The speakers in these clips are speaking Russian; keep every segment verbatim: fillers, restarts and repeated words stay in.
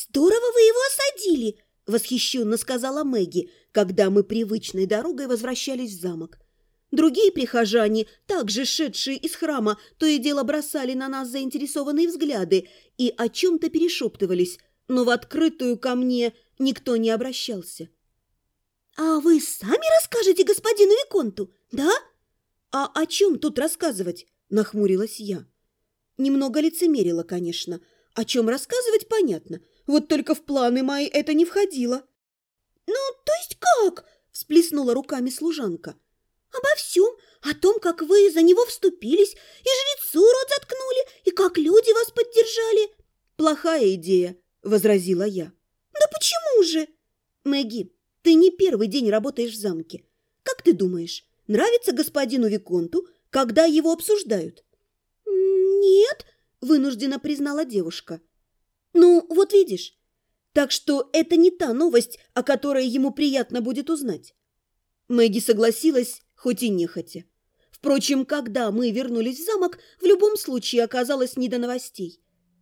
«Здорово вы его осадили!» – восхищенно сказала Мэгги, когда мы привычной дорогой возвращались в замок. Другие прихожане, также шедшие из храма, то и дело бросали на нас заинтересованные взгляды и о чем-то перешептывались, но в открытую ко мне никто не обращался. «А вы сами расскажете господину Виконту, да?» «А о чем тут рассказывать?» – нахмурилась я. Немного лицемерила, конечно. О чем рассказывать, понятно. Вот только в планы мои это не входило. «Ну, то есть как?» – всплеснула руками служанка. «Обо всем, о том, как вы за него вступились, и жрецу рот заткнули, и как люди вас поддержали». «Плохая идея», – возразила я. «Да почему же?» «Мэгги, ты не первый день работаешь в замке. Как ты думаешь, нравится господину Виконту, когда его обсуждают?» «Нет», – вынуждена признала девушка. «Ну, вот видишь. Так что это не та новость, о которой ему приятно будет узнать». Мэгги согласилась, хоть и нехотя. Впрочем, когда мы вернулись в замок, в любом случае оказалось не до новостей.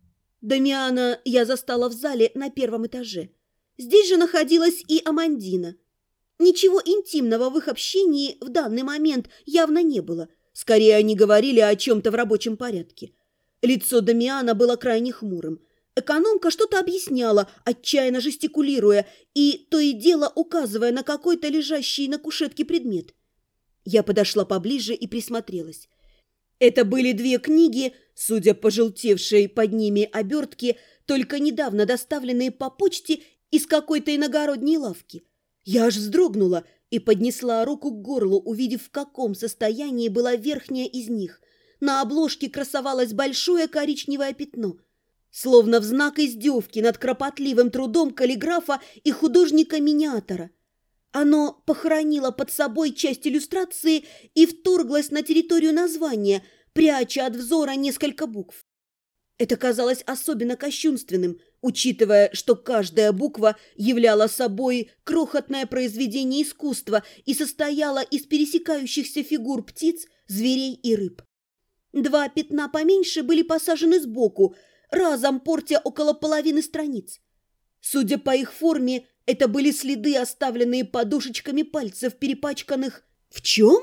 Дамиана я застала в зале на первом этаже. Здесь же находилась и Амандина. Ничего интимного в их общении в данный момент явно не было. Скорее, они говорили о чем-то в рабочем порядке. Лицо Дамиана было крайне хмурым. Экономка что-то объясняла, отчаянно жестикулируя, и то и дело указывая на какой-то лежащий на кушетке предмет. Я подошла поближе и присмотрелась. Это были две книги, судя по желтевшей под ними обертке, только недавно доставленные по почте из какой-то иногородней лавки. Я аж вздрогнула и поднесла руку к горлу, увидев, в каком состоянии была верхняя из них. На обложке красовалось большое коричневое пятно, словно в знак издевки над кропотливым трудом каллиграфа и художника-миниатора. Оно похоронило под собой часть иллюстрации и вторглось на территорию названия, пряча от взора несколько букв. Это казалось особенно кощунственным, учитывая, что каждая буква являла собой крохотное произведение искусства и состояла из пересекающихся фигур птиц, зверей и рыб. Два пятна поменьше были посажены сбоку, разом портя около половины страниц. Судя по их форме, это были следы, оставленные подушечками пальцев, перепачканных... «В чем?»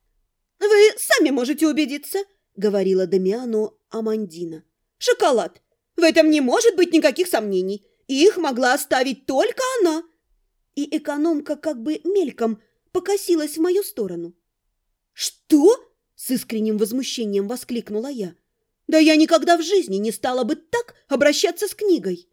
«Вы сами можете убедиться», — говорила Дамиану Амандина. «Шоколад! В этом не может быть никаких сомнений. Их могла оставить только она». И экономка как бы мельком покосилась в мою сторону. «Что?» — с искренним возмущением воскликнула я. «Да я никогда в жизни не стала бы так обращаться с книгой».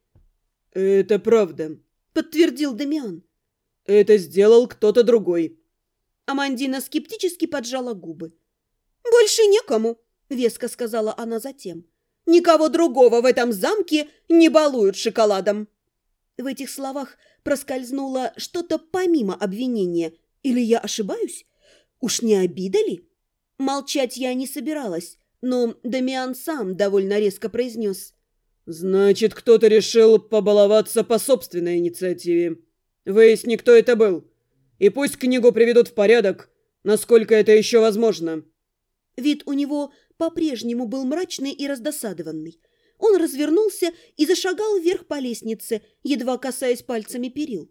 «Это правда», — подтвердил Дамиан. «Это сделал кто-то другой». Амандина скептически поджала губы. «Больше некому», — веско сказала она затем. «Никого другого в этом замке не балуют шоколадом». В этих словах проскользнуло что-то помимо обвинения. Или я ошибаюсь? Уж не обида ли? Молчать я не собиралась, но Дамиан сам довольно резко произнес. «Значит, кто-то решил побаловаться по собственной инициативе. Выясни, кто это был. И пусть книгу приведут в порядок, насколько это еще возможно». Вид у него по-прежнему был мрачный и раздосадованный. Он развернулся и зашагал вверх по лестнице, едва касаясь пальцами перил.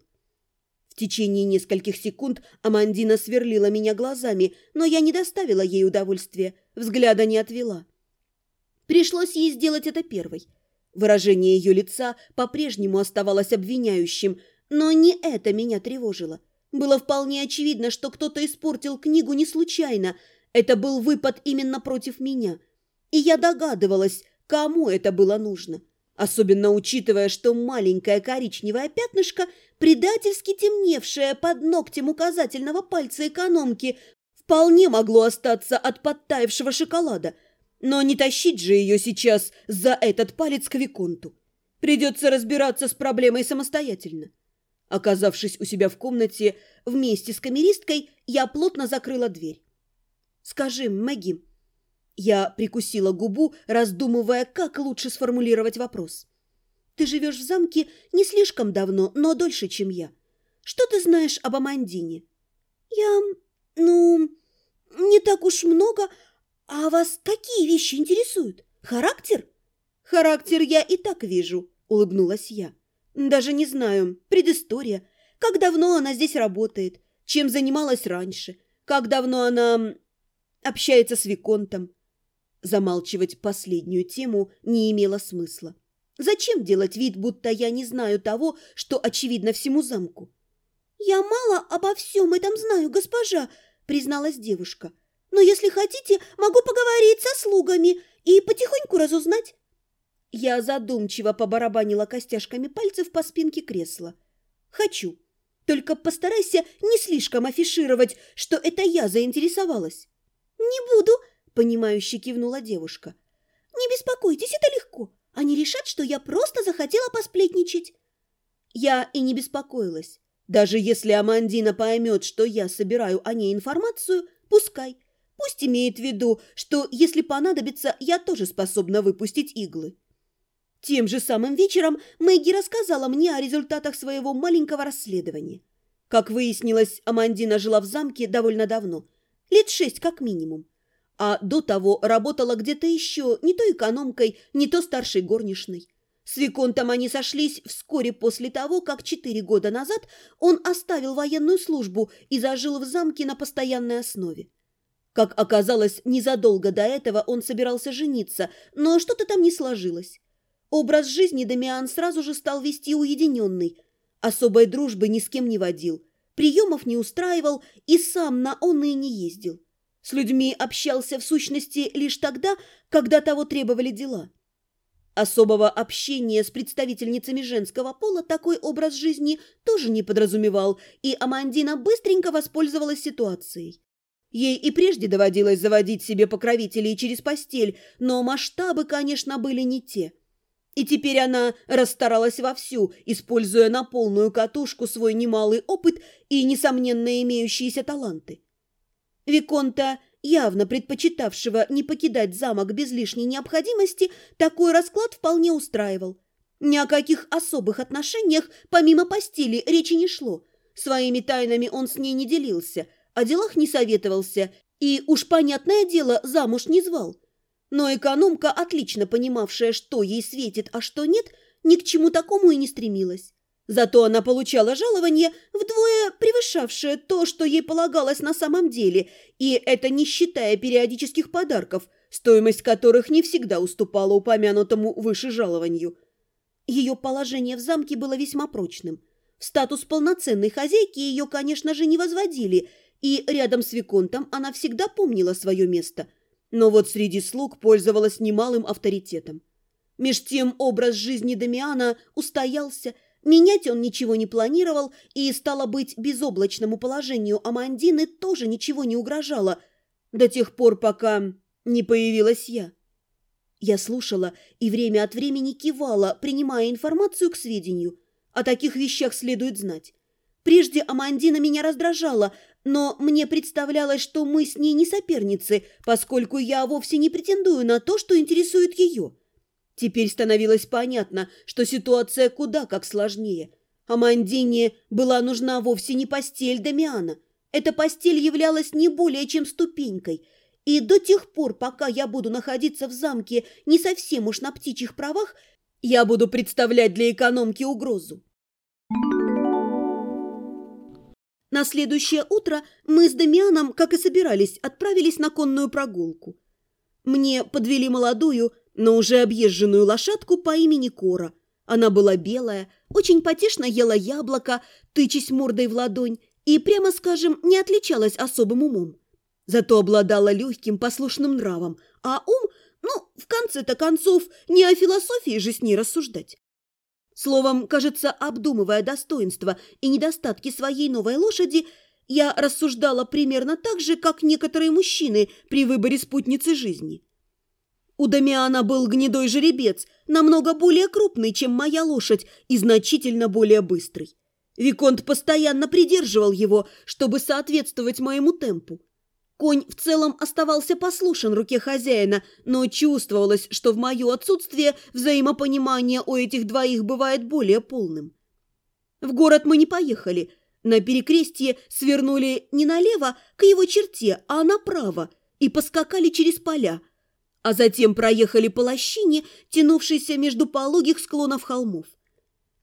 В течение нескольких секунд Амандина сверлила меня глазами, но я не доставила ей удовольствия, взгляда не отвела. Пришлось ей сделать это первой. Выражение ее лица по-прежнему оставалось обвиняющим, но не это меня тревожило. Было вполне очевидно, что кто-то испортил книгу не случайно. Это был выпад именно против меня. И я догадывалась, кому это было нужно. Особенно учитывая, что маленькое коричневое пятнышко, предательски темневшее под ногтем указательного пальца экономки, вполне могло остаться от подтаявшего шоколада. Но не тащить же ее сейчас за этот палец к Виконту. Придется разбираться с проблемой самостоятельно. Оказавшись у себя в комнате вместе с камеристкой, я плотно закрыла дверь. «Скажи, Мэгги...» Я прикусила губу, раздумывая, как лучше сформулировать вопрос. «Ты живешь в замке не слишком давно, но дольше, чем я. Что ты знаешь об Амандине?» «Я... ну... не так уж много. А вас какие вещи интересуют? Характер?» «Характер я и так вижу», — улыбнулась я. Даже не знаю. Предыстория. Как давно она здесь работает? Чем занималась раньше? Как давно она общается с Виконтом?» Замалчивать последнюю тему не имело смысла. Зачем делать вид, будто я не знаю того, что очевидно всему замку? «Я мало обо всем этом знаю, госпожа», — призналась девушка. «Но если хотите, могу поговорить со слугами и потихоньку разузнать». Я задумчиво побарабанила костяшками пальцев по спинке кресла. «Хочу. Только постарайся не слишком афишировать, что это я заинтересовалась». «Не буду», — понимающе кивнула девушка. «Не беспокойтесь, это легко. Они решат, что я просто захотела посплетничать». Я и не беспокоилась. Даже если Амандина поймет, что я собираю о ней информацию, пускай. Пусть имеет в виду, что, если понадобится, я тоже способна выпустить иглы. Тем же самым вечером Мэгги рассказала мне о результатах своего маленького расследования. Как выяснилось, Амандина жила в замке довольно давно, лет шесть как минимум. А до того работала где-то еще, не то экономкой, не то старшей горничной. С Виконтом они сошлись вскоре после того, как четыре года назад он оставил военную службу и зажил в замке на постоянной основе. Как оказалось, незадолго до этого он собирался жениться, но что-то там не сложилось. Образ жизни Дамиан сразу же стал вести уединенный, особой дружбы ни с кем не водил, приемов не устраивал и сам на онные не ездил. С людьми общался в сущности лишь тогда, когда того требовали дела. Особого общения с представительницами женского пола такой образ жизни тоже не подразумевал, и Амандина быстренько воспользовалась ситуацией. Ей и прежде доводилось заводить себе покровителей через постель, но масштабы, конечно, были не те. И теперь она расстаралась вовсю, используя на полную катушку свой немалый опыт и, несомненно, имеющиеся таланты. Виконта, явно предпочитавшего не покидать замок без лишней необходимости, такой расклад вполне устраивал. Ни о каких особых отношениях помимо постели речи не шло. Своими тайнами он с ней не делился, о делах не советовался и, уж понятное дело, замуж не звал. Но экономка, отлично понимавшая, что ей светит, а что нет, ни к чему такому и не стремилась. Зато она получала жалование, вдвое превышавшее то, что ей полагалось на самом деле, и это не считая периодических подарков, стоимость которых не всегда уступала упомянутому выше жалованию. Ее положение в замке было весьма прочным. В статус полноценной хозяйки ее, конечно же, не возводили, и рядом с Виконтом она всегда помнила свое место, но вот среди слуг пользовалась немалым авторитетом. Меж тем образ жизни Дамиана устоялся, менять он ничего не планировал, и, стало быть, безоблачному положению Амандины тоже ничего не угрожало, до тех пор, пока не появилась я. Я слушала и время от времени кивала, принимая информацию к сведению. О таких вещах следует знать. Прежде Амандина меня раздражала, но мне представлялось, что мы с ней не соперницы, поскольку я вовсе не претендую на то, что интересует ее. Теперь становилось понятно, что ситуация куда как сложнее. Амандине была нужна вовсе не постель Дамиана. Эта постель являлась не более чем ступенькой. И до тех пор, пока я буду находиться в замке не совсем уж на птичьих правах, я буду представлять для экономки угрозу. На следующее утро мы с Дамианом, как и собирались, отправились на конную прогулку. Мне подвели молодую, но уже объезженную лошадку по имени Кора. Она была белая, очень потешно ела яблоко, тычась мордой в ладонь, и, прямо скажем, не отличалась особым умом. Зато обладала легким, послушным нравом, а ум, ну, в конце-то концов, не о философии же с ней рассуждать. Словом, кажется, обдумывая достоинства и недостатки своей новой лошади, я рассуждала примерно так же, как некоторые мужчины при выборе спутницы жизни. У Дамиана был гнедой жеребец, намного более крупный, чем моя лошадь, и значительно более быстрый. Виконт постоянно придерживал его, чтобы соответствовать моему темпу. Конь в целом оставался послушен руке хозяина, но чувствовалось, что в мое отсутствие взаимопонимание у этих двоих бывает более полным. В город мы не поехали. На перекрестье свернули не налево, к его черте, а направо, и поскакали через поля, а затем проехали по лощине, тянувшейся между пологих склонов холмов.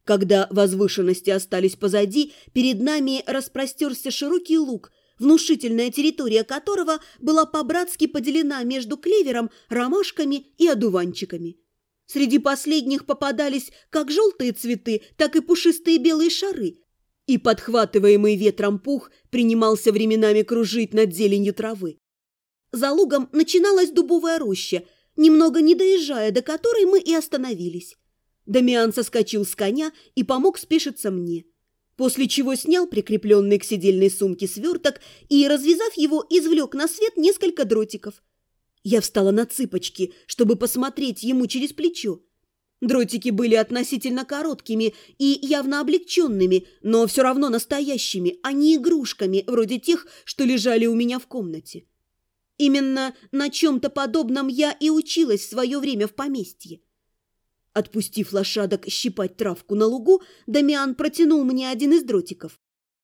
Когда возвышенности остались позади, перед нами распростерся широкий луг, внушительная территория которого была по-братски поделена между клевером, ромашками и одуванчиками. Среди последних попадались как желтые цветы, так и пушистые белые шары, и подхватываемый ветром пух принимался временами кружить над зеленью травы. За лугом начиналась дубовая роща, немного не доезжая до которой мы и остановились. Дамиан соскочил с коня и помог спешиться мне, после чего снял прикрепленный к седельной сумке сверток и, развязав его, извлек на свет несколько дротиков. Я встала на цыпочки, чтобы посмотреть ему через плечо. Дротики были относительно короткими и явно облегченными, но все равно настоящими, а не игрушками, вроде тех, что лежали у меня в комнате. Именно на чем-то подобном я и училась в свое время в поместье. Отпустив лошадок щипать травку на лугу, Дамиан протянул мне один из дротиков.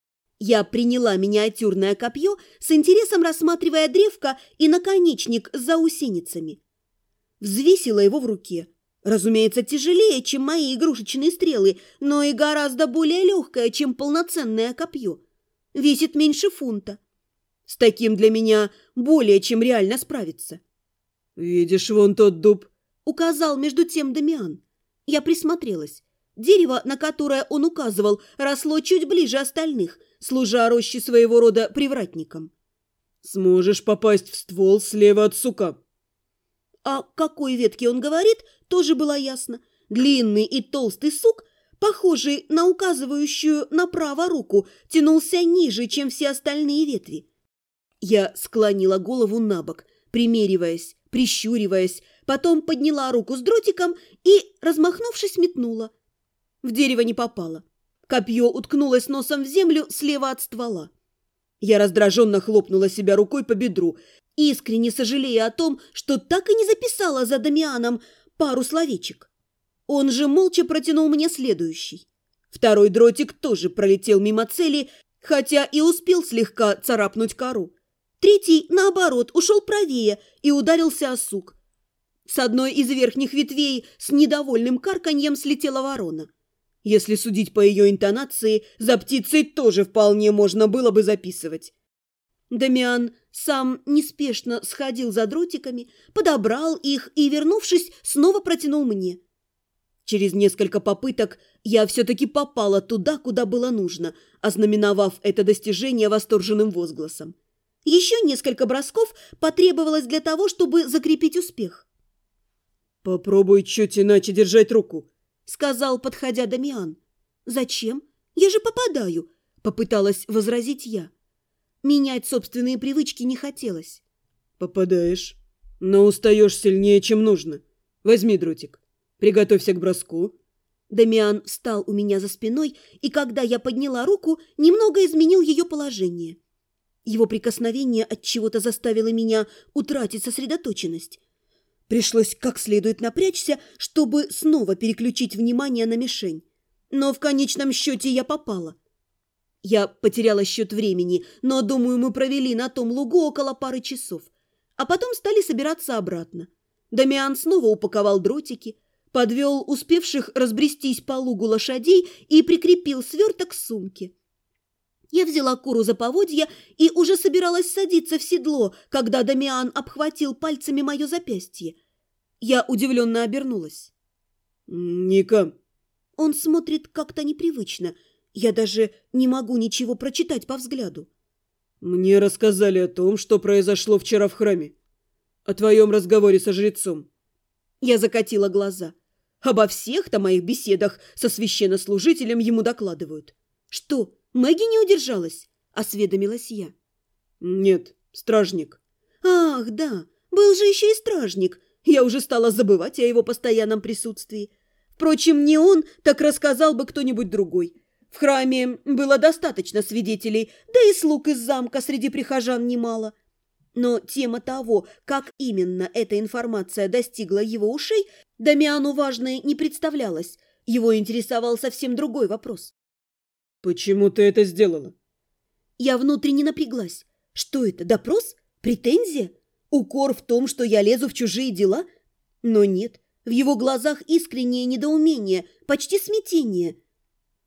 Я приняла миниатюрное копье, с интересом рассматривая древко и наконечник с заусеницами. Взвесила его в руке. Разумеется, тяжелее, чем мои игрушечные стрелы, но и гораздо более легкое, чем полноценное копье. Весит меньше фунта. С таким для меня более чем реально справиться. «Видишь вон тот дуб?» — указал между тем Дамиан. Я присмотрелась. Дерево, на которое он указывал, росло чуть ближе остальных, служа роще своего рода привратником. «Сможешь попасть в ствол слева от сука». О какой ветке он говорит, тоже было ясно. Длинный и толстый сук, похожий на указывающую направо руку, тянулся ниже, чем все остальные ветви. Я склонила голову на бок, примериваясь, прищуриваясь, потом подняла руку с дротиком и, размахнувшись, метнула. В дерево не попало. Копье уткнулось носом в землю слева от ствола. Я раздраженно хлопнула себя рукой по бедру, искренне сожалея о том, что так и не записала за Дамианом пару словечек. Он же молча протянул мне следующий. Второй дротик тоже пролетел мимо цели, хотя и успел слегка царапнуть кору. Третий, наоборот, ушел правее и ударился о сук. С одной из верхних ветвей с недовольным карканьем слетела ворона. Если судить по ее интонации, за птицей тоже вполне можно было бы записывать. Дамиан сам неспешно сходил за дротиками, подобрал их и, вернувшись, снова протянул мне. Через несколько попыток я все-таки попала туда, куда было нужно, ознаменовав это достижение восторженным возгласом. Еще несколько бросков потребовалось для того, чтобы закрепить успех. «Попробуй чуть иначе держать руку», — сказал, подходя Дамиан. «Зачем? Я же попадаю», — попыталась возразить я. Менять собственные привычки не хотелось. «Попадаешь, но устаешь сильнее, чем нужно. Возьми дротик, приготовься к броску». Дамиан встал у меня за спиной, и когда я подняла руку, немного изменил ее положение. Его прикосновение отчего-то заставило меня утратить сосредоточенность. Пришлось как следует напрячься, чтобы снова переключить внимание на мишень. Но в конечном счете я попала. Я потеряла счет времени, но, думаю, мы провели на том лугу около пары часов. А потом стали собираться обратно. Дамиан снова упаковал дротики, подвел успевших разбрестись по лугу лошадей и прикрепил сверток к сумке. Я взяла куру за поводья и уже собиралась садиться в седло, когда Дамиан обхватил пальцами мое запястье. Я удивленно обернулась. «Ника!» Он смотрит как-то непривычно. Я даже не могу ничего прочитать по взгляду. «Мне рассказали о том, что произошло вчера в храме. О твоем разговоре со жрецом». Я закатила глаза. Обо всех-то моих беседах со священнослужителем ему докладывают. «Что, Мэгги не удержалась?» – осведомилась я. «Нет, стражник». «Ах, да, был же еще и стражник. Я уже стала забывать о его постоянном присутствии. Впрочем, не он, так рассказал бы кто-нибудь другой. В храме было достаточно свидетелей, да и слуг из замка среди прихожан немало. Но тема того, как именно эта информация достигла его ушей, Дамиану важной не представлялась. Его интересовал совсем другой вопрос. «Почему ты это сделала?» Я внутренне напряглась. Что это, допрос? Претензия? Укор в том, что я лезу в чужие дела? Но нет, в его глазах искреннее недоумение, почти смятение.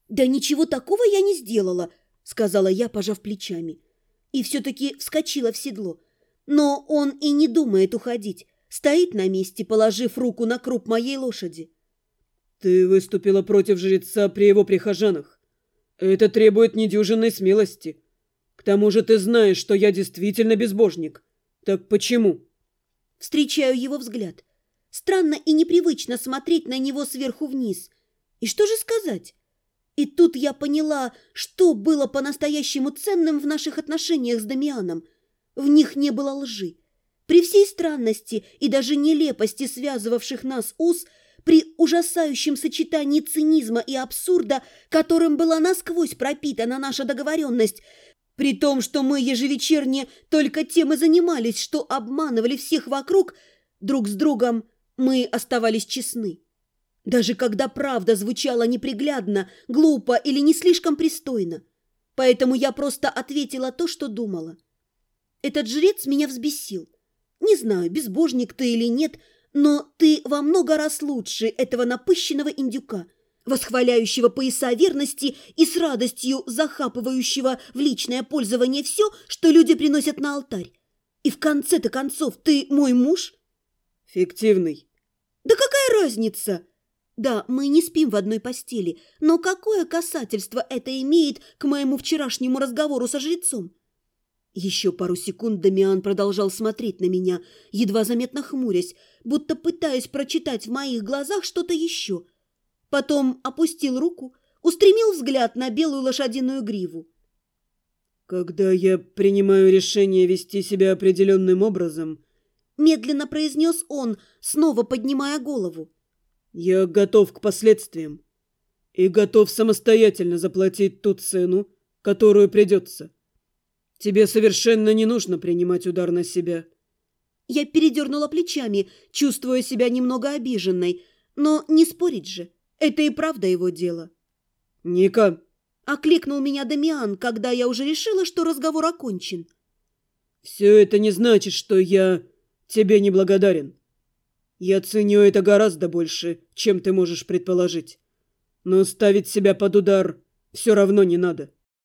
«Да ничего такого я не сделала», — сказала я, пожав плечами. И все-таки вскочила в седло. Но он и не думает уходить. Стоит на месте, положив руку на круп моей лошади. «Ты выступила против жреца при его прихожанах. Это требует недюжинной смелости. К тому же ты знаешь, что я действительно безбожник. Так почему?» Встречаю его взгляд. Странно и непривычно смотреть на него сверху вниз. И что же сказать? И тут я поняла, что было по-настоящему ценным в наших отношениях с Дамианом. В них не было лжи. При всей странности и даже нелепости связывавших нас уз, при ужасающем сочетании цинизма и абсурда, которым была насквозь пропитана наша договоренность, при том, что мы ежевечерне только тем и занимались, что обманывали всех вокруг, друг с другом мы оставались честны. Даже когда правда звучала неприглядно, глупо или не слишком пристойно. Поэтому я просто ответила то, что думала. Этот жрец меня взбесил. Не знаю, безбожник ты или нет, но ты во много раз лучше этого напыщенного индюка, восхваляющего пояса верности и с радостью захапывающего в личное пользование все, что люди приносят на алтарь. И в конце-то концов ты мой муж? Фиктивный. Да какая разница? Да, мы не спим в одной постели, но какое касательство это имеет к моему вчерашнему разговору со жрецом? Еще пару секунд Дамиан продолжал смотреть на меня, едва заметно хмурясь, будто пытаясь прочитать в моих глазах что-то еще. Потом опустил руку, устремил взгляд на белую лошадиную гриву. «Когда я принимаю решение вести себя определенным образом», — медленно произнес он, снова поднимая голову, «я готов к последствиям и готов самостоятельно заплатить ту цену, которую придется. Тебе совершенно не нужно принимать удар на себя». Я передернула плечами, чувствуя себя немного обиженной, но не спорить же, это и правда его дело. «Ника!» — окликнул меня Дамиан, когда я уже решила, что разговор окончен. «Все это не значит, что я тебе не благодарен. Я ценю это гораздо больше, чем ты можешь предположить. Но ставить себя под удар все равно не надо.